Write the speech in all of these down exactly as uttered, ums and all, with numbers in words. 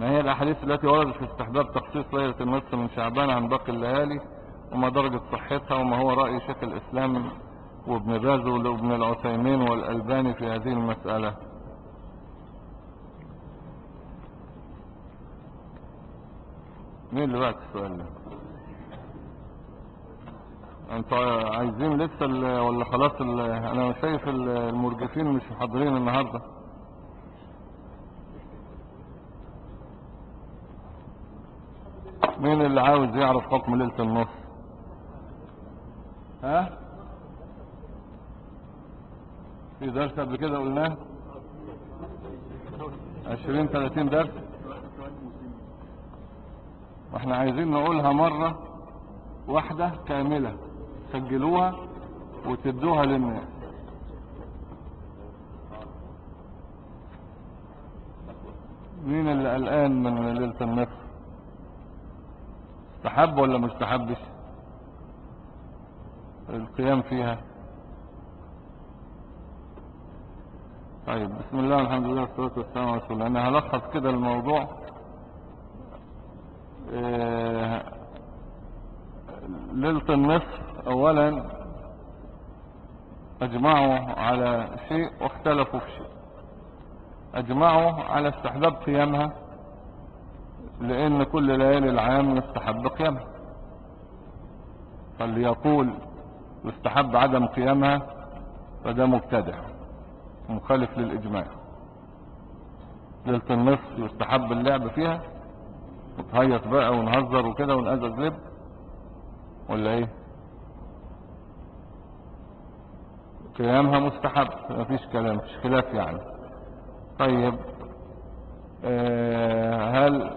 ما هي الأحاديث التي وردت في استحباب تخصيص ليلة النصف من شعبان عن باقي الليالي، وما درجة صحتها، وما هو رأي شيخ الإسلام وابن باز وابن العثيمين والألباني في هذه المسألة. مين اللي بعت السؤال ده؟ انتوا عايزين لسه ولا خلاص؟ انا شايف المرجفين مش محضرين النهارده. مين اللي عاوز يعرف حكم ليلة النص؟ ها؟ في درس قبل كده قلناه عشرين ثلاثين درس، واحنا عايزين نقولها مرة واحدة كاملة، سجلوها وتدوها للناس. مين اللي قلقان من ليلة النصف؟ استحب ولا مستحبش القيام فيها؟ طيب، بسم الله والحمد لله والصلاة والسلام على رسول الله. انا هلخص كده الموضوع. إيه ليلة النصف؟ اولا اجمعوا على شيء واختلفوا في شيء. اجمعوا على استحباب قيامها، لان كل ليالي العام يستحب قيامها، فاللي يقول يستحب عدم قيامها فده مبتدع مخالف للاجماع. ليلة النصف يستحب اللعب فيها وتهيص بقى ونهزر وكده ونقزز لب ولا ايه؟ قيامها مستحب، مفيش كلام، مفيش خلاف يعني. طيب، آه هل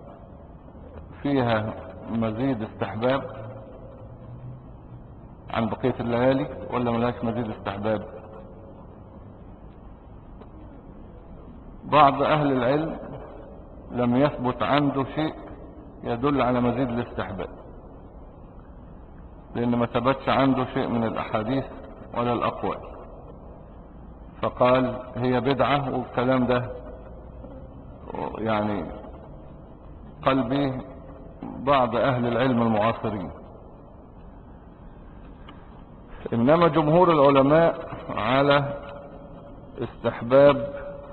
فيها مزيد استحباب عن بقية الليالي ولا ملهاش مزيد استحباب؟ بعض اهل العلم لم يثبت عنده شيء يدل على مزيد الاستحباب، لان ما ثبتش عنده شيء من الاحاديث ولا الاقوال، فقال هي بدعة. والكلام ده يعني قال به بعض اهل العلم المعاصرين. انما جمهور العلماء على استحباب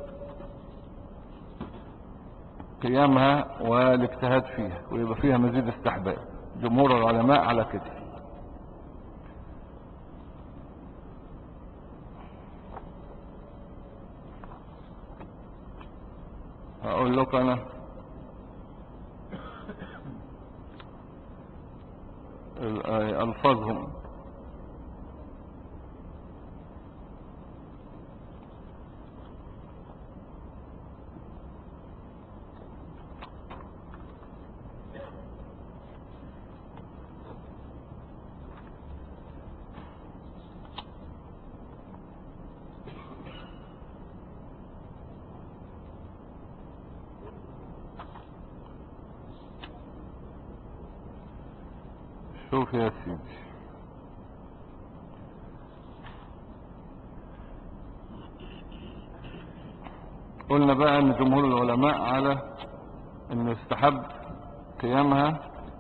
قيامها والاجتهاد فيها ويبقى فيها مزيد استحباب. جمهور العلماء على كده. هقول لك انا الفاظهم. شوف يا سيدي، قلنا بقى ان جمهور العلماء على انه يستحب قيامها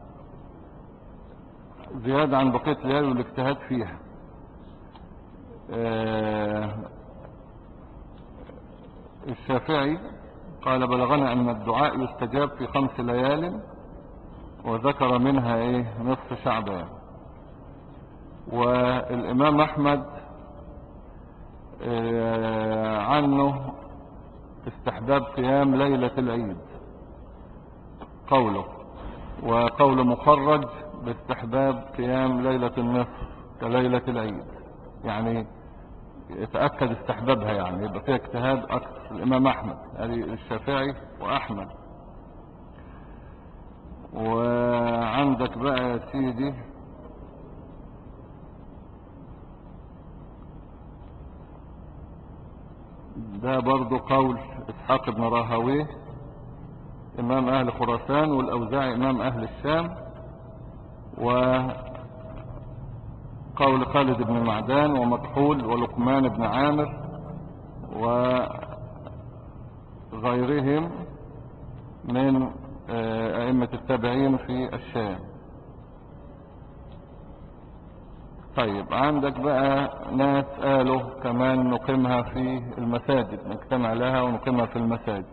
زيادة عن بقية الليالي والاجتهاد فيها. آه الشافعي قال بلغنا ان الدعاء يستجاب في خمس ليال، وذكر منها ايه نصف شعبان. والامام احمد آه عنه استحباب قيام ليلة العيد قوله، وقول مخرج باستحباب قيام ليلة النصف كليلة العيد، يعني يتأكد استحبابها، يعني يبقى فيها اجتهاد اكثر. الامام احمد هذه الشافعي واحمد. وعندك بقى يا سيدي ده برضو قول اسحاق بن راهويه امام اهل خراسان، والاوزاعي امام اهل الشام، وقول خالد بن معدان ومكحول ولقمان بن عامر وغيرهم من أئمة التابعين في الشام. طيب عندك بقى ناس قالوا كمان نقيمها في المساجد، نجتمع لها ونقيمها في المساجد.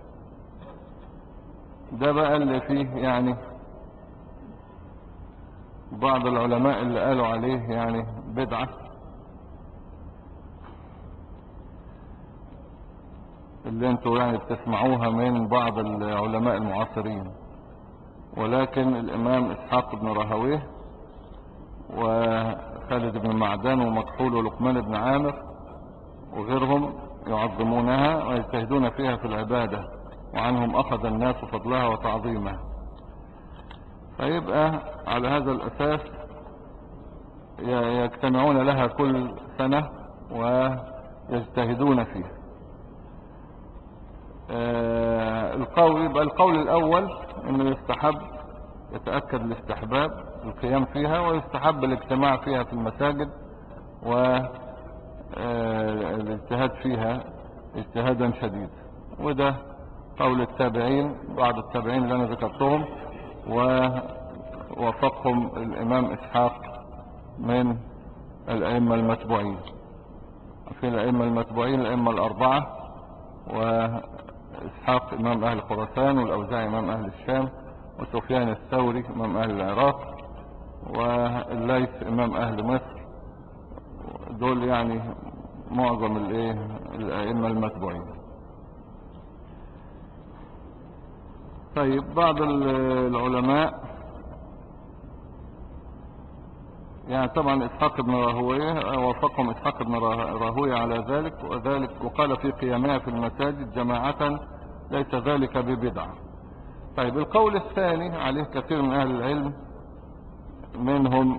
ده بقى اللي فيه يعني بعض العلماء اللي قالوا عليه يعني بدعة، اللي انتوا يعني بتسمعوها من بعض العلماء المعاصرين. ولكن الامام اسحاق بن راهويه وخالد بن معدان ومكحول ولقمان بن عامر وغيرهم يعظمونها ويجتهدون فيها في العبادة، وعنهم اخذ الناس فضلها وتعظيمها. فيبقى على هذا الاساس يجتمعون لها كل سنة ويجتهدون فيها. آه القول يبقى القول الاول انه يستحب، يتأكد الاستحباب القيام فيها، ويستحب الاجتماع فيها في المساجد والاجتهاد فيها اجتهادا شديدا. وده قول التابعين، بعض التابعين اللي انا ذكرتهم، ووافقهم الامام اسحاق من الائمة المتبوعين. في الائمة المتبوعين الائمة الاربعة، واسحاق امام اهل خراسان، والاوزاعي امام اهل الشام، وسفيان الثوري امام اهل العراق، والليث امام اهل مصر. دول يعني معظم الايه الائمة المتبوعين. طيب بعض العلماء يعني طبعا اسحاق بن راهويه وافقهم اسحاق بن راهويه على ذلك، وذلك وقال في قيامها في المساجد جماعة ليس ذلك ببدعة. طيب القول الثاني عليه كثير من اهل العلم، منهم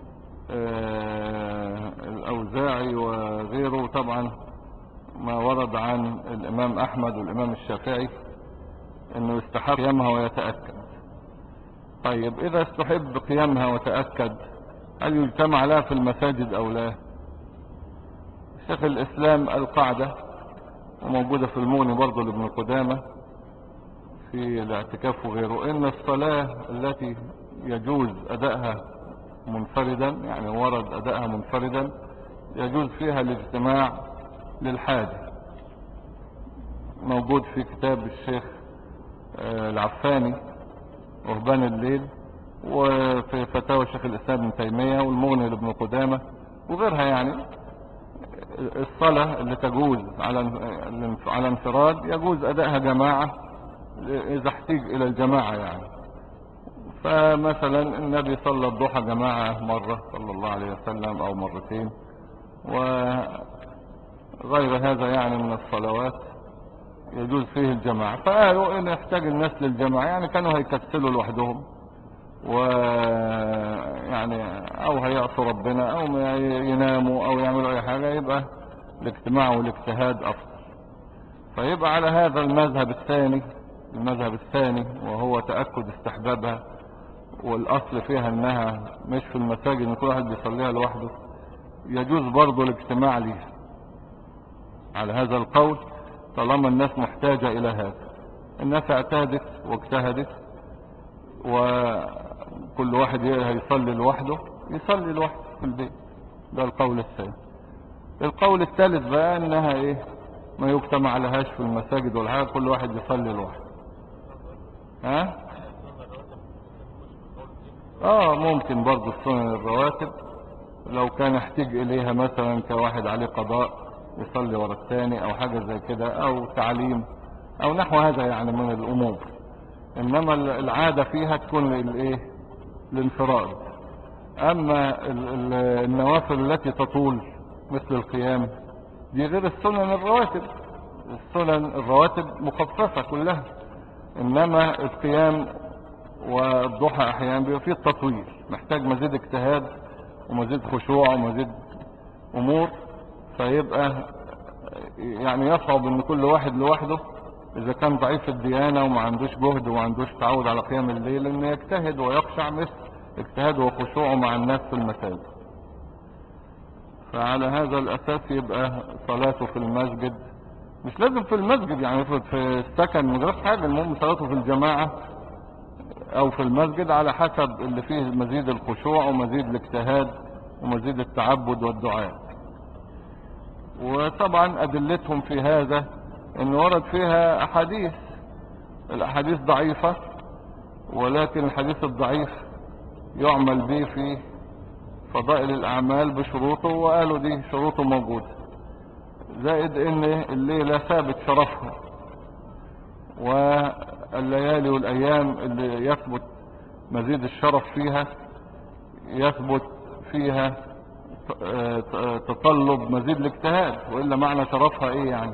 آه الاوزاعي وغيره، طبعا ما ورد عن الامام احمد والامام الشافعي انه يستحب قيامها ويتأكد. طيب اذا استحب قيامها وتأكد، هل يجتمع لها في المساجد او لا؟ شيخ الاسلام القاعدة وموجودة في المغني برضو لابن قدامة في الاعتكاف وغيره، ان الصلاة التي يجوز ادائها منفردا، يعني ورد ادائها منفردا، يجوز فيها الاجتماع للحاجة. موجود في كتاب الشيخ العفاني رهبان الليل، وفي فتاوى شيخ الاسلام ابن تيمية، والمغني لابن قدامة وغيرها. يعني الصلاة اللي تجوز على على انفراد يجوز ادائها جماعة اذا احتاج الى الجماعة يعني. فمثلا النبي صلى الضحى جماعة مرة صلى الله عليه وسلم او مرتين، وغير هذا يعني من الصلوات يجوز فيه الجماعة. فقالوا ان يحتاج الناس للجماعة، يعني كانوا هيكسلوا لوحدهم ويعني او هيعصوا ربنا او يناموا او يعملوا اي حاجة، يبقى الاجتماع والاجتهاد افضل. فيبقى على هذا المذهب الثاني، المذهب الثاني وهو تأكد استحبابها، والاصل فيها انها مش في المساجد ان كل واحد بيصليها لوحده، يجوز برضو الاجتماع ليها على هذا القول، طالما الناس محتاجة الى هذا. الناس اعتادت واجتهدت، وكل واحد هيصلي لوحده يصلي لوحده في البيت. ده القول الثاني. القول الثالث بقى انها ايه، ما يجتمع لهاش في المساجد ولا حاجة، كل واحد يصلي لوحده. ها اه ممكن برضو السنن الرواتب لو كان يحتاج اليها، مثلا كواحد عليه قضاء يصلي ورا الثاني او حاجة زي كده، او تعليم او نحو هذا يعني من الامور. انما العادة فيها تكون الايه الانفراد. اما النوافل التي تطول مثل القيام دي غير السنن الرواتب. السنن الرواتب مخففة كلها، انما القيام والضحى احيانا بيبقى فيه التطويل، محتاج مزيد اجتهاد ومزيد خشوع ومزيد امور. فيبقى يعني يصعب ان كل واحد لوحده اذا كان ضعيف الديانة وما عندوش جهد وما عندوش تعود على قيام الليل، انه يجتهد ويخشع مثل اجتهاده وخشوعه مع الناس في المساجد. فعلى هذا الاساس يبقى صلاته في المسجد مش لازم في المسجد، يعني افرض في السكن من غير حاجة، المهم صلاته في الجماعة او في المسجد على حسب اللي فيه مزيد الخشوع ومزيد الاجتهاد ومزيد التعبد والدعاء. وطبعا ادلتهم في هذا ان ورد فيها احاديث، الاحاديث ضعيفة، ولكن الحديث الضعيف يعمل به في فضائل الاعمال بشروطه، وقالوا دي شروطه موجودة. زائد ان الليلة ثابت شرفها، والليالي والايام اللي يثبت مزيد الشرف فيها يثبت فيها تطلب مزيد الاجتهاد، وإلا معنى شرفها ايه يعني؟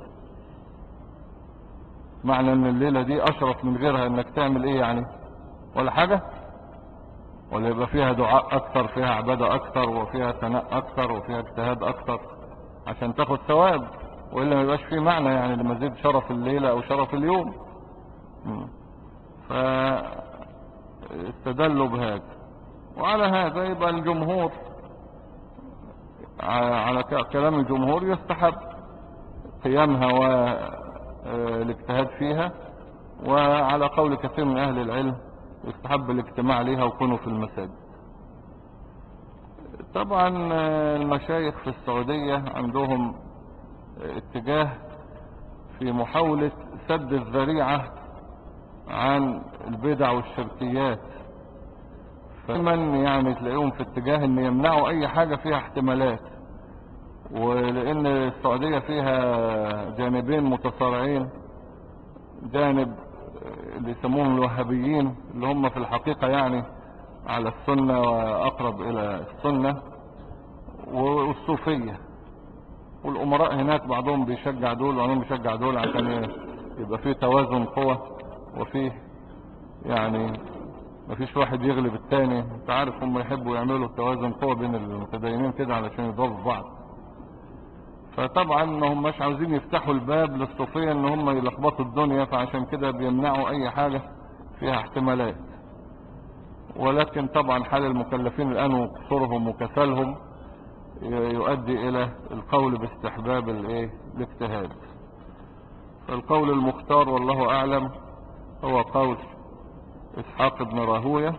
معنى ان الليلة دي اشرف من غيرها انك تعمل ايه يعني؟ ولا حاجة؟ ولا يبقى فيها دعاء اكتر، فيها عبادة اكتر، وفيها ثناء اكتر، وفيها اجتهاد اكتر عشان تاخد ثواب، وإلا ما يبقاش فيه معنى يعني لمزيد شرف الليلة او شرف اليوم. فاستدلوا بهذا، وعلى هذا يبقى الجمهور، على كلام الجمهور يستحب قيامها والاجتهاد فيها، وعلى قول كثير من اهل العلم يستحب الاجتماع ليها وكونوا في المساجد. طبعا المشايخ في السعودية عندهم اتجاه في محاولة سد الذريعة عن البدع والشركيات، فمن يعني تلاقيهم في اتجاه ان يمنعوا اي حاجة فيها احتمالات، ولان السعودية فيها جانبين متصارعين، جانب اللي يسموهم الوهابيين اللي هم في الحقيقة يعني على السنة واقرب الى السنة، والصوفية، والامراء هناك بعضهم بيشجع دول وبعضهم بيشجع دول عشان يبقى فيه توازن قوة، وفيه يعني مفيش واحد يغلب التاني. انت عارف هم يحبوا يعملوا توازن قوة بين المتدينين كده علشان يضربوا بعض. فطبعا هم مش عاوزين يفتحوا الباب للصوفية ان هم يلخبطوا الدنيا، فعشان كده بيمنعوا اي حاجة فيها احتمالات. ولكن طبعا حال المكلفين الان وقصورهم وكسلهم يؤدي الى القول باستحباب الايه الاجتهاد. فالقول المختار والله اعلم هو قول اسحاق بن راهويه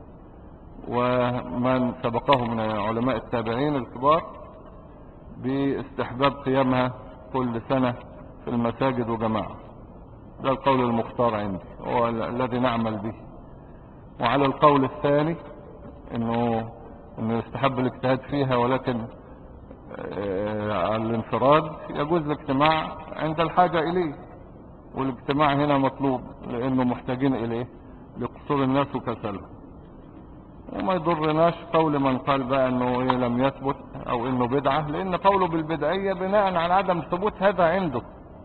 ومن سبقه من علماء التابعين الكبار باستحباب قيامها كل سنة في المساجد وجماعة. ده القول المختار عندي، هو الذي نعمل به. وعلى القول الثاني انه انه يستحب الاجتهاد فيها، ولكن على الانفراد يجوز الاجتماع عند الحاجة اليه، والاجتماع هنا مطلوب لانه محتاجين اليه لقصور الناس وكسلهم. وما يضرناش قول من قال بقى انه ايه لم يثبت او انه بدعة، لان قوله بالبدعية بناء على عدم ثبوت هذا عنده،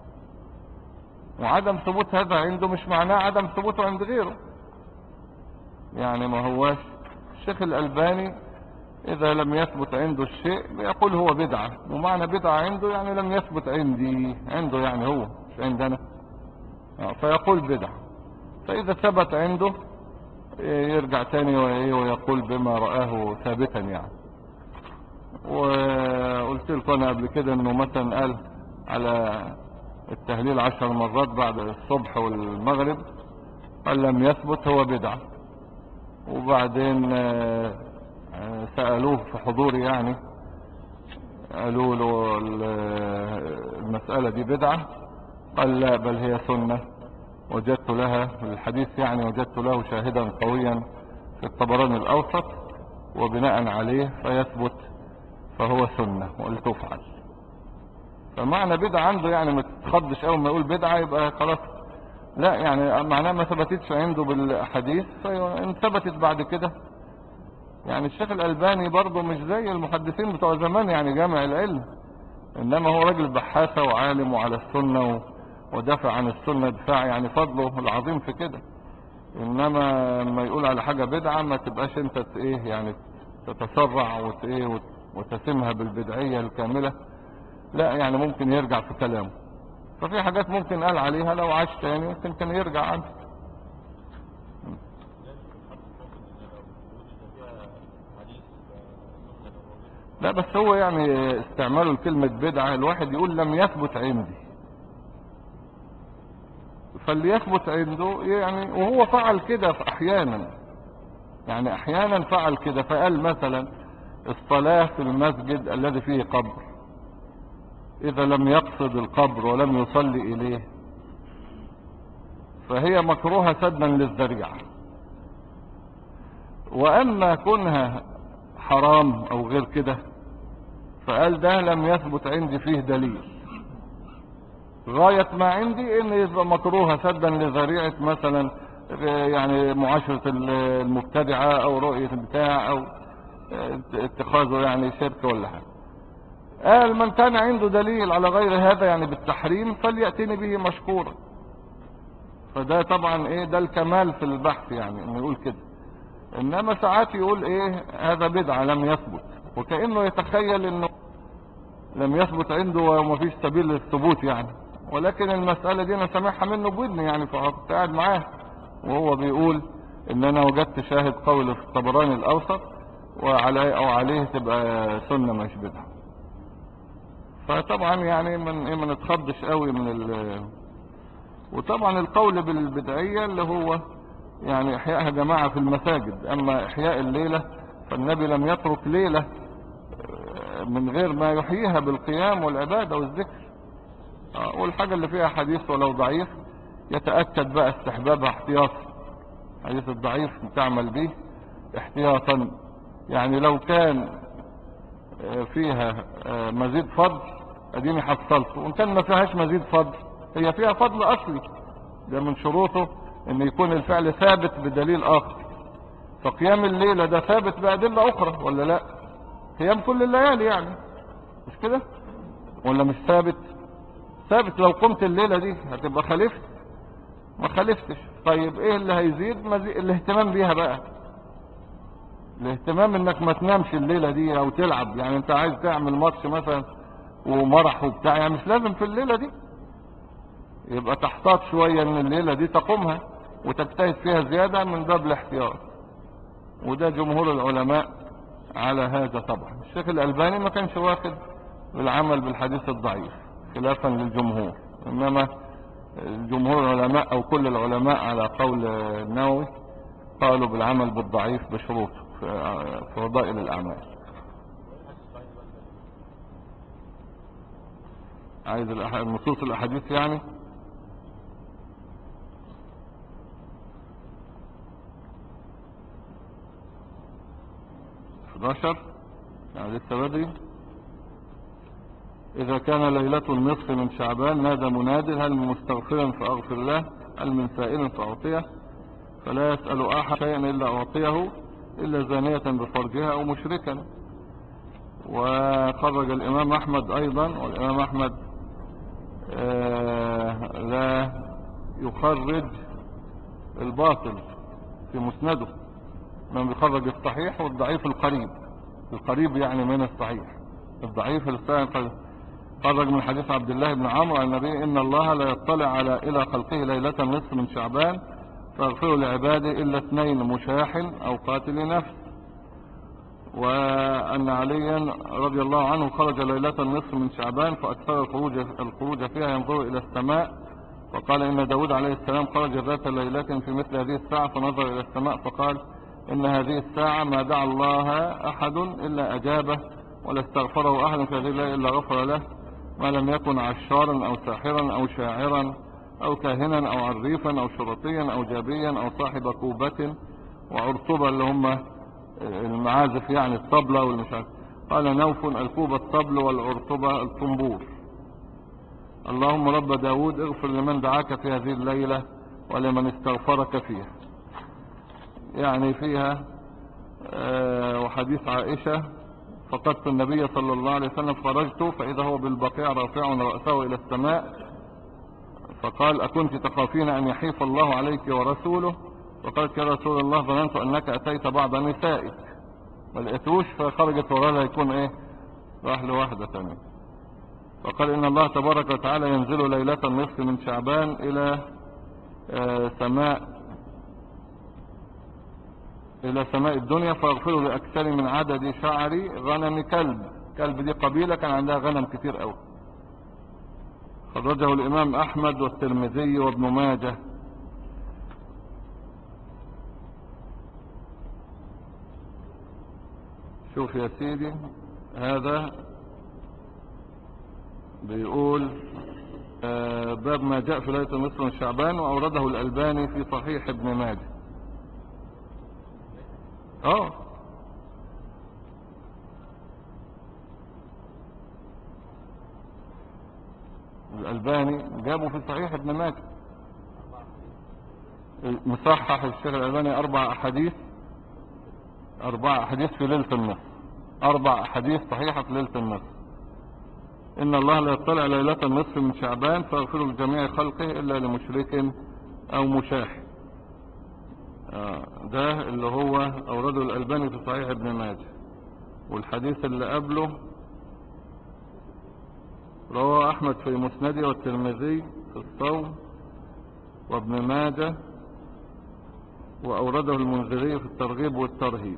وعدم ثبوت هذا عنده مش معناه عدم ثبوته عند غيره. يعني ما هواش الشيخ الألباني اذا لم يثبت عنده الشيء بيقول هو بدعة، ومعنى بدعة عنده يعني لم يثبت عندي، عنده يعني هو مش عندنا، فيقول بدعة. فاذا ثبت عنده يرجع تاني ويقول بما رآه ثابتا يعني. وقلت لكم انا قبل كده انه مثلا قال على التهليل عشر مرات بعد الصبح والمغرب، قال لم يثبت هو بدعة. وبعدين سألوه في حضوري يعني، قالوا له المسألة دي بدعة، قال لا بل هي سنة، وجدت لها الحديث يعني وجدت له شاهدا قويا في الطبراني الأوسط، وبناء عليه فيثبت فهو سنة ولتفعل. فمعنى بدعة عنده يعني ما تتخضش اول ما يقول بدعة يبقى خلاص، لا يعني معناه ما ثبتتش عنده بالحديث، فإن ثبتت بعد كده. يعني الشيخ الألباني برضه مش زي المحدثين بتوع زمان يعني جامع العلم، انما هو راجل بحاثة وعالم وعلى السنة ودافع عن السنة دفاع، يعني فضله العظيم في كده. انما لما يقول على حاجة بدعة ما تبقاش انت ايه يعني تتسرع وت ايه وتسمها بالبدعية الكاملة، لا يعني ممكن يرجع في كلامه. ففي حاجات ممكن قال عليها لو عاش تاني ممكن كان يرجع عنها. لا بس هو يعني استعماله الكلمة بدعة، الواحد يقول لم يثبت عندي، فليثبت عنده يعني. وهو فعل كده احيانا، يعني احيانا فعل كده، فقال مثلا الصلاة في المسجد الذي فيه قبر اذا لم يقصد القبر ولم يصلي اليه فهي مكروهة سدا للذريعة. واما كونها حرام او غير كده فقال ده لم يثبت عندي فيه دليل. غاية ما عندي ان يبقى مكروهة سدا لذريعة مثلا يعني معاشرة المبتدعة او رؤية البتاع او اتخاذه يعني شرك ولا حاجة. قال من كان عنده دليل على غير هذا يعني بالتحريم فليأتني به مشكورا. فده طبعا ايه ده الكمال في البحث، يعني انه يقول كده. انما ساعات يقول ايه هذا بدعة لم يثبت، وكأنه يتخيل انه لم يثبت عنده ومفيش سبيل للثبوت يعني. ولكن المسألة دي انا سامعها منه بودني يعني، فكنت قاعد معاه وهو بيقول ان انا وجدت شاهد قول في الطبراني الاوسط وعليه او عليه تبقى سنة مش بدعة. فطبعا يعني من ايه ما نتخضش قوي من ال وطبعا القول بالبدعية اللي هو يعني احياءها جماعة في المساجد. اما احياء الليلة فالنبي لم يترك ليلة من غير ما يحييها بالقيام والعبادة والذكر. والحاجة اللي فيها حديث ولو ضعيف يتأكد بقى استحبابها احتياطا. حديث الضعيف تعمل به احتياطا، يعني لو كان فيها مزيد فضل اديني حصلته، وان كان ما فيهاش مزيد فضل هي فيها فضل اصلي. ده من شروطه ان يكون الفعل ثابت بدليل اخر. فقيام الليلة ده ثابت بأدلة اخرى ولا لا؟ قيام كل الليالي يعني مش كده ولا مش ثابت؟ ثابت. لو قمت الليلة دي هتبقى خالفت؟ ما خالفتش. طيب ايه اللي هيزيد؟ مزيد الاهتمام بيها بقى. الاهتمام انك ما تنامش الليلة دي او تلعب، يعني انت عايز تعمل ماتش مثلا ومرح وبتاع، يعني مش لازم في الليلة دي. يبقى تحتاط شوية ان الليلة دي تقومها وتجتهد فيها زيادة من باب الاحتياط. وده جمهور العلماء على هذا. طبعا الشيخ الألباني ما كانش واخد بالعمل بالحديث الضعيف خلافا للجمهور، انما جمهور العلماء او كل العلماء على قول النووي قالوا بالعمل بالضعيف بشروط في فضائل الاعمال. عايز النصوص الاحاديث يعني. احداشر يعني لسه بدري. إذا كان ليلة النصف من شعبان نادى مناد هل من مستغفر فأغفر له هل من سائل فأعطيه فلا يسأل أحد شيئا إلا أعطيه إلا زانية بفرجها أو مشركا. وخرج الإمام أحمد أيضا، والإمام أحمد آه لا يخرج الباطل في مسنده، من يخرج الصحيح والضعيف القريب. القريب يعني من الصحيح، الضعيف الثاني. خرج من حديث عبد الله بن عمرو عن النبي إن الله لا يطلع على إلى خلقه ليلة النصف من شعبان فاغفروا لعباده إلا اثنين مشاحن أو قاتل نفس. وأن عليا رضي الله عنه خرج ليلة النصف من شعبان فأكثر الخروج, الخروج فيها ينظر إلى السماء فقال إن داود عليه السلام خرج ذات ليلة في مثل هذه الساعة فنظر إلى السماء فقال إن هذه الساعة ما دعا الله أحد إلا أجابه ولا استغفره أحد في هذه الليلة إلا غفر له ما لم يكن عشارا أو ساحرا أو شاعرا أو كاهنا أو عريفا أو شرطيا أو جابيا أو صاحب كوبة وعرطبة اللي هم المعازف يعني الطبلة والمشاعر. قال نوف الكوبة الطبل والعرطبة الطنبور. اللهم رب داود اغفر لمن دعاك في هذه الليلة ولمن استغفرك فيها. يعني فيها آه وحديث عائشة فقدت النبي صلى الله عليه وسلم خرجت فإذا هو بالبقيع رافع رأسه إلى السماء فقال أكنت تخافين أن يحيف الله عليك ورسوله؟ فقالت يا رسول الله ظننت أنك أتيت بعض نسائك ما لقيتوش فخرجت وراها يكون إيه راح لواحدة ثانية. فقال إن الله تبارك وتعالى ينزل ليلة النصف من شعبان إلى آه سماء إلى سماء الدنيا فيغفر لأكثر من عدد شعر غنم كلب. كلب دي قبيلة كان عندها غنم كتير قوي. خرجه الإمام أحمد والترمذي وابن ماجه. شوف يا سيدي، هذا بيقول آه باب ما جاء في ليلة النصف من شعبان، وأورده الألباني في صحيح ابن ماجه. اه الألباني جابه في صحيح ابن ماجه، مصحح الشيخ الألباني أربع أحاديث، أربع أحاديث في ليلة النصف، أربع أحاديث صحيحة في ليلة النصف. إن الله لا يطلع ليلة النصف من شعبان فيغفر لجميع خلقه إلا لمشرك أو مشاح. آه ده اللي هو أورده الألباني في صحيح ابن ماجه. والحديث اللي قبله رواه أحمد في مسنده والترمذي في الصوم وابن ماجه، وأورده المنذري في الترغيب والترهيب.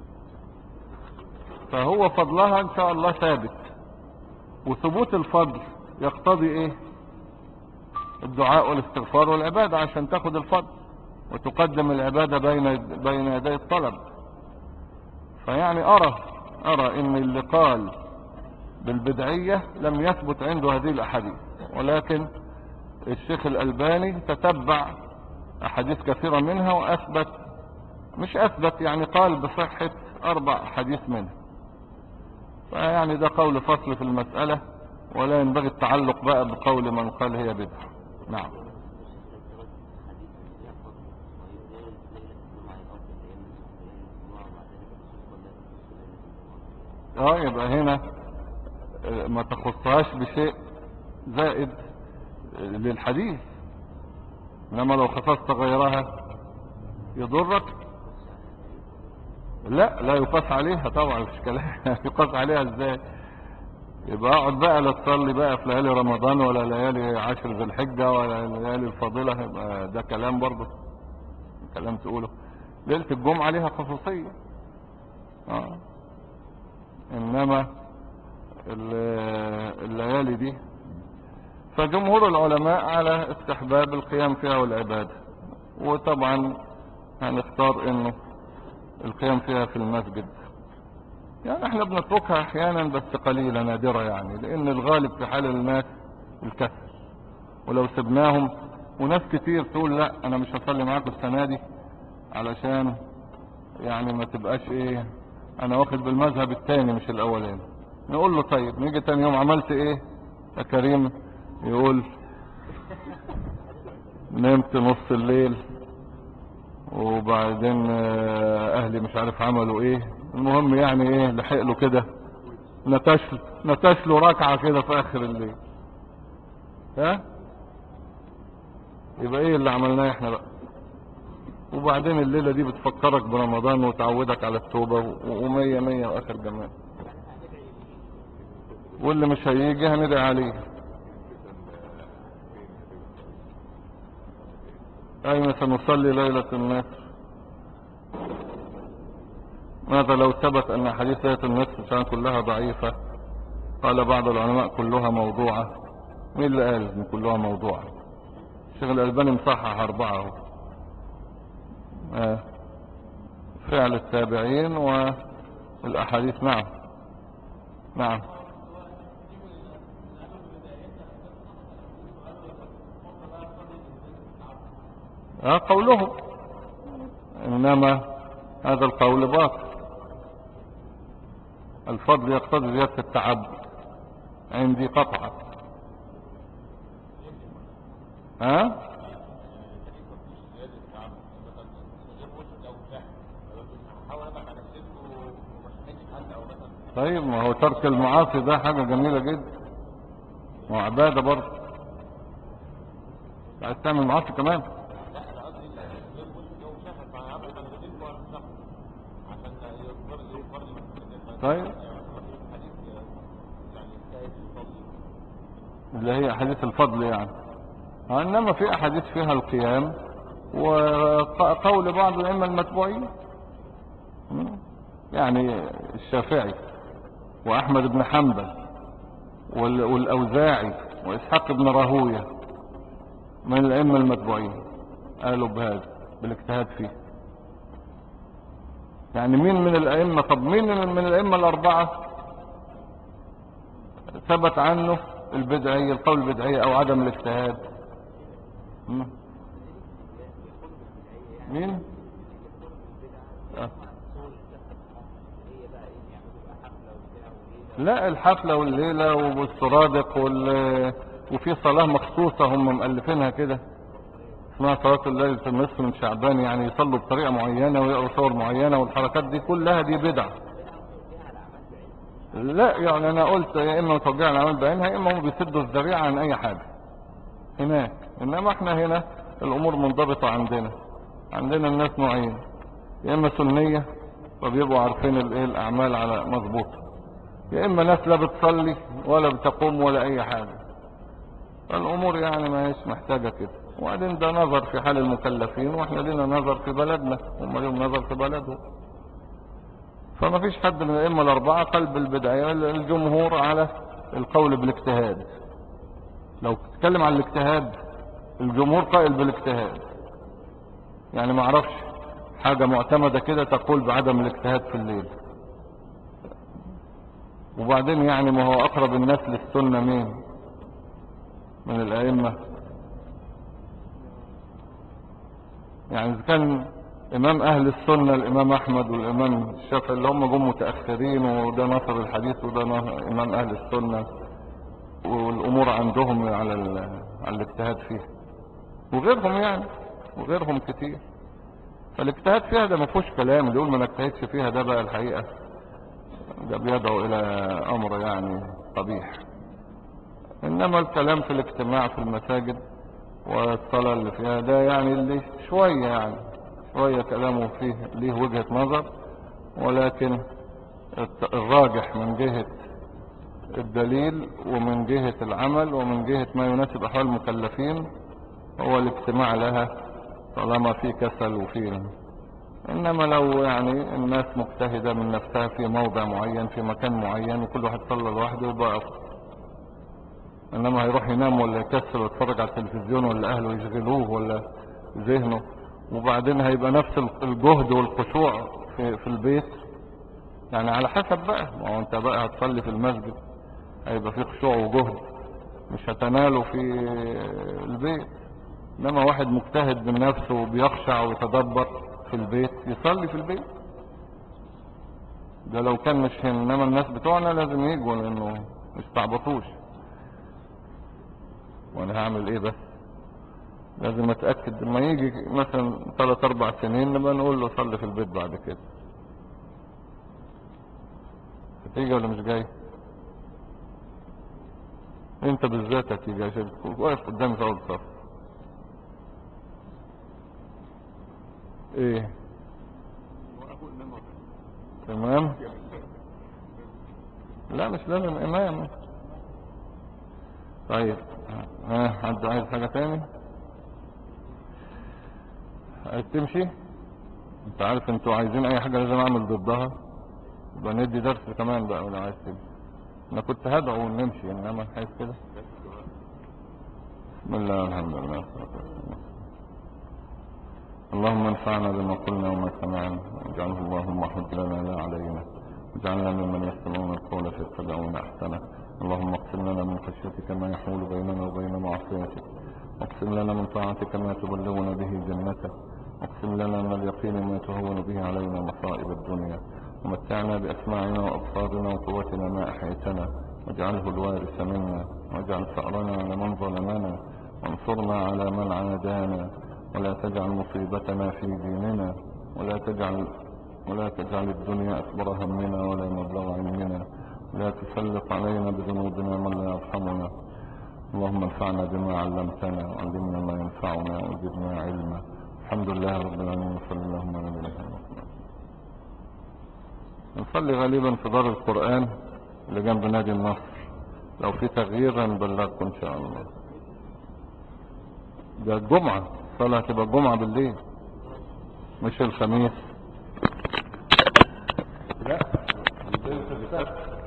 فهو فضلها إن شاء الله ثابت، وثبوت الفضل يقتضي إيه؟ الدعاء والاستغفار والعبادة عشان تاخد الفضل، وتقدم العبادة بين بين يدي الطلب. فيعني أرى أرى إن اللي قال بالبدعية لم يثبت عنده هذه الأحاديث، ولكن الشيخ الألباني تتبع أحاديث كثيرة منها وأثبت، مش أثبت يعني قال بصحة أربع أحاديث منها. فيعني ده قول فصل في المسألة، ولا ينبغي التعلق بقى بقول من قال هي بدعة. نعم. اه يبقى هنا ما تخصهاش بشيء زائد للحديث، انما لو خصصت غيرها يضرك. لا لا يقاس عليها طبعا، مش كلام يقاس عليها ازاي؟ يبقى اقعد بقى لا تصلي بقى في ليالي رمضان ولا ليالي عشر ذي الحجة ولا ليالي الفاضلة، يبقى ده كلام برضه، كلام تقوله. ليلة الجمعة ليها خصوصية، اه انما الليالي دي فجمهور العلماء على استحباب القيام فيها والعبادة. وطبعا هنختار انه القيام فيها في المسجد، يعني احنا بنتركها احيانا بس قليلة نادرة، يعني لان الغالب في حال الناس الكسل. ولو سبناهم وناس كتير تقول لا انا مش هصلي معاكم السنة دي علشان يعني ما تبقاش ايه، انا واخد بالمذهب التاني مش الاولاني، نقول له طيب نيجي تاني يوم عملت ايه يا كريم؟ يقول نمت نص الليل، وبعدين اهلي مش عارف عملوا ايه. المهم يعني ايه، لحق له كده نتشل نتشله ركعة كده في اخر الليل، ها يبقى ايه اللي عملناه احنا بقى؟ وبعدين الليلة دي بتفكرك برمضان وتعودك على التوبة ومية مية واخر جمال. واللي مش هيجي هندعي عليه. اين سنصلي ليلة النصف؟ ماذا لو ثبت ان حديث ليلة النصف كان كلها ضعيفة؟ قال بعض العلماء كلها موضوعة. مين اللي قال ان كلها موضوعة؟ الشيخ الألباني مصحح اربعة. آه. فعل التابعين والاحاديث. نعم نعم. آه قوله، انما هذا القول باطل. الفضل يقتضي زيادة التعبد عندي قطعا. ها طيب، ما هو ترك المعاصي ده حاجة جميلة جدا وعبادة برضه. عايز تعمل معاصي كمان؟ طيب اللي هي احاديث الفضل يعني. انما في احاديث فيها القيام وقول بعض الائمه المتبوعين، يعني الشافعي واحمد بن حنبل والاوزاعي وإسحاق بن راهويه من الأئمة المتبوعين قالوا بهذا بالاجتهاد فيه. يعني مين من الأئمة؟ طب مين من الأئمة الأربعة ثبت عنه البدعية القول البدعية أو عدم الاجتهاد؟ مين؟ آه. لا، الحفلة والليلة والسرادق وال... وفي صلاة مخصوصة هم مؤلفينها كده اسمها صلاة الليل في النصف من شعبان، يعني يصلوا بطريقة معينة ويقروا صور معينة، والحركات دي كلها دي بدعة. لا يعني انا قلت يا اما توجيه العمل بعينها يا اما هم بيسدوا الذريعة عن اي حاجة هناك. انما احنا هنا الامور منضبطة عندنا. عندنا الناس نوعين، يا اما سنية فبيبقوا عارفين الايه الاعمال على مظبوطة، يا اما ناس لا بتصلي ولا بتقوم ولا اي حاجة. فالامور يعني ما هيش محتاجة كده. وبعدين ده نظر في حال المكلفين، واحنا لنا نظر في بلدنا، هم لهم نظر في بلدهم. فما فيش حد من الائمة الاربعة قلب البدعية. الجمهور على القول بالاجتهاد. لو تتكلم عن الاجتهاد الجمهور قائل بالاجتهاد، يعني ما اعرفش حاجة معتمدة كده تقول بعدم الاجتهاد في الليل. وبعدين يعني ما هو اقرب الناس للسنة مين من الائمة؟ يعني اذا كان امام اهل السنة الامام احمد والامام الشافعي اللي هم جم متأخرين، وده نصر الحديث وده امام اهل السنة، والامور عندهم على على الاجتهاد فيها، وغيرهم يعني وغيرهم كتير. فالاجتهاد فيها ده ما فيهوش كلام. اللي يقول ما نجتهدش فيها ده بقى الحقيقة ده بيدعو الى امر يعني قبيح. انما الكلام في الاجتماع في المساجد والصلاة اللي فيها ده يعني اللي شوية يعني شوية كلامه فيه ليه وجهة نظر، ولكن الراجح من جهة الدليل ومن جهة العمل ومن جهة ما يناسب أحوال المكلفين هو الاجتماع لها طالما في كسل وفيه. إنما لو يعني الناس مجتهدة من نفسها في موضع معين في مكان معين وكل واحد صلى لوحده يبقى أفضل. إنما هيروح ينام ولا يكسل ويتفرج على التلفزيون ولا أهله يشغلوه ولا ذهنه، وبعدين هيبقى نفس الجهد والخشوع في, في البيت. يعني على حسب بقى، ما هو انت بقى هتصلي في المسجد هيبقى في خشوع وجهد مش هتناله في البيت. انما واحد مجتهد من نفسه وبيخشع ويتدبر في البيت يصلي في البيت. ده لو كان مش هنا. انما الناس بتوعنا لازم يجوا لانه مش تعبطوش. وانا هعمل ايه بس؟ لازم اتأكد لما يجي مثلا ثلاث اربع سنين نبقى نقول له صلي في البيت بعد كده. هتيجي ولا مش جاي؟ انت بالذات هتيجي عشان واقف قدامي في اول صف. ايه تمام. لا مش لازم امام. طيب ها حد عايز حاجة تاني؟ عايز تمشي؟ انت عارف انتوا عايزين اي حاجة لازم اعمل ضدها. يبقى ندي درس كمان بقى ولا عايز تمشي؟ انا كنت هدعو ونمشي انما عايز كده. بسم الله الحمد لله. اللهم انفعنا بما قلنا وما سمعنا واجعله اللهم حجة لنا لا علينا، واجعلنا ممن يستمعون القول فيتبعون احسنه. اللهم اقسم لنا من خشيتك ما يحول بيننا وبين معصيتك، واقسم لنا من طاعتك ما تبلغنا به جنتك، واقسم لنا من اليقين ما تهون به علينا مصائب الدنيا، ومتعنا باسماعنا وابصارنا وقوتنا ما احيتنا، واجعله الوارث منا، واجعل ثأرنا لمن ظلمنا، وانصرنا على من عادانا، ولا تجعل مصيبتنا في ديننا، ولا تجعل ولا تجعل الدنيا أكبر همنا ولا مبلغ علمنا، لا تسلط علينا بذنوبنا من لا يرحمنا. اللهم انفعنا بما علمتنا وعلمنا ما ينفعنا وزدنا علما. الحمد لله رب العالمين وصلى اللهم على نبينا محمد. نصلي غالبا في دار القرآن اللي جنب نادي النصر. لو في تغيير هنبلغكم ان شاء الله. ده الجمعة، الصلاة هتبقى الجمعة بالليل مش الخميس. لا بالليل في السبت.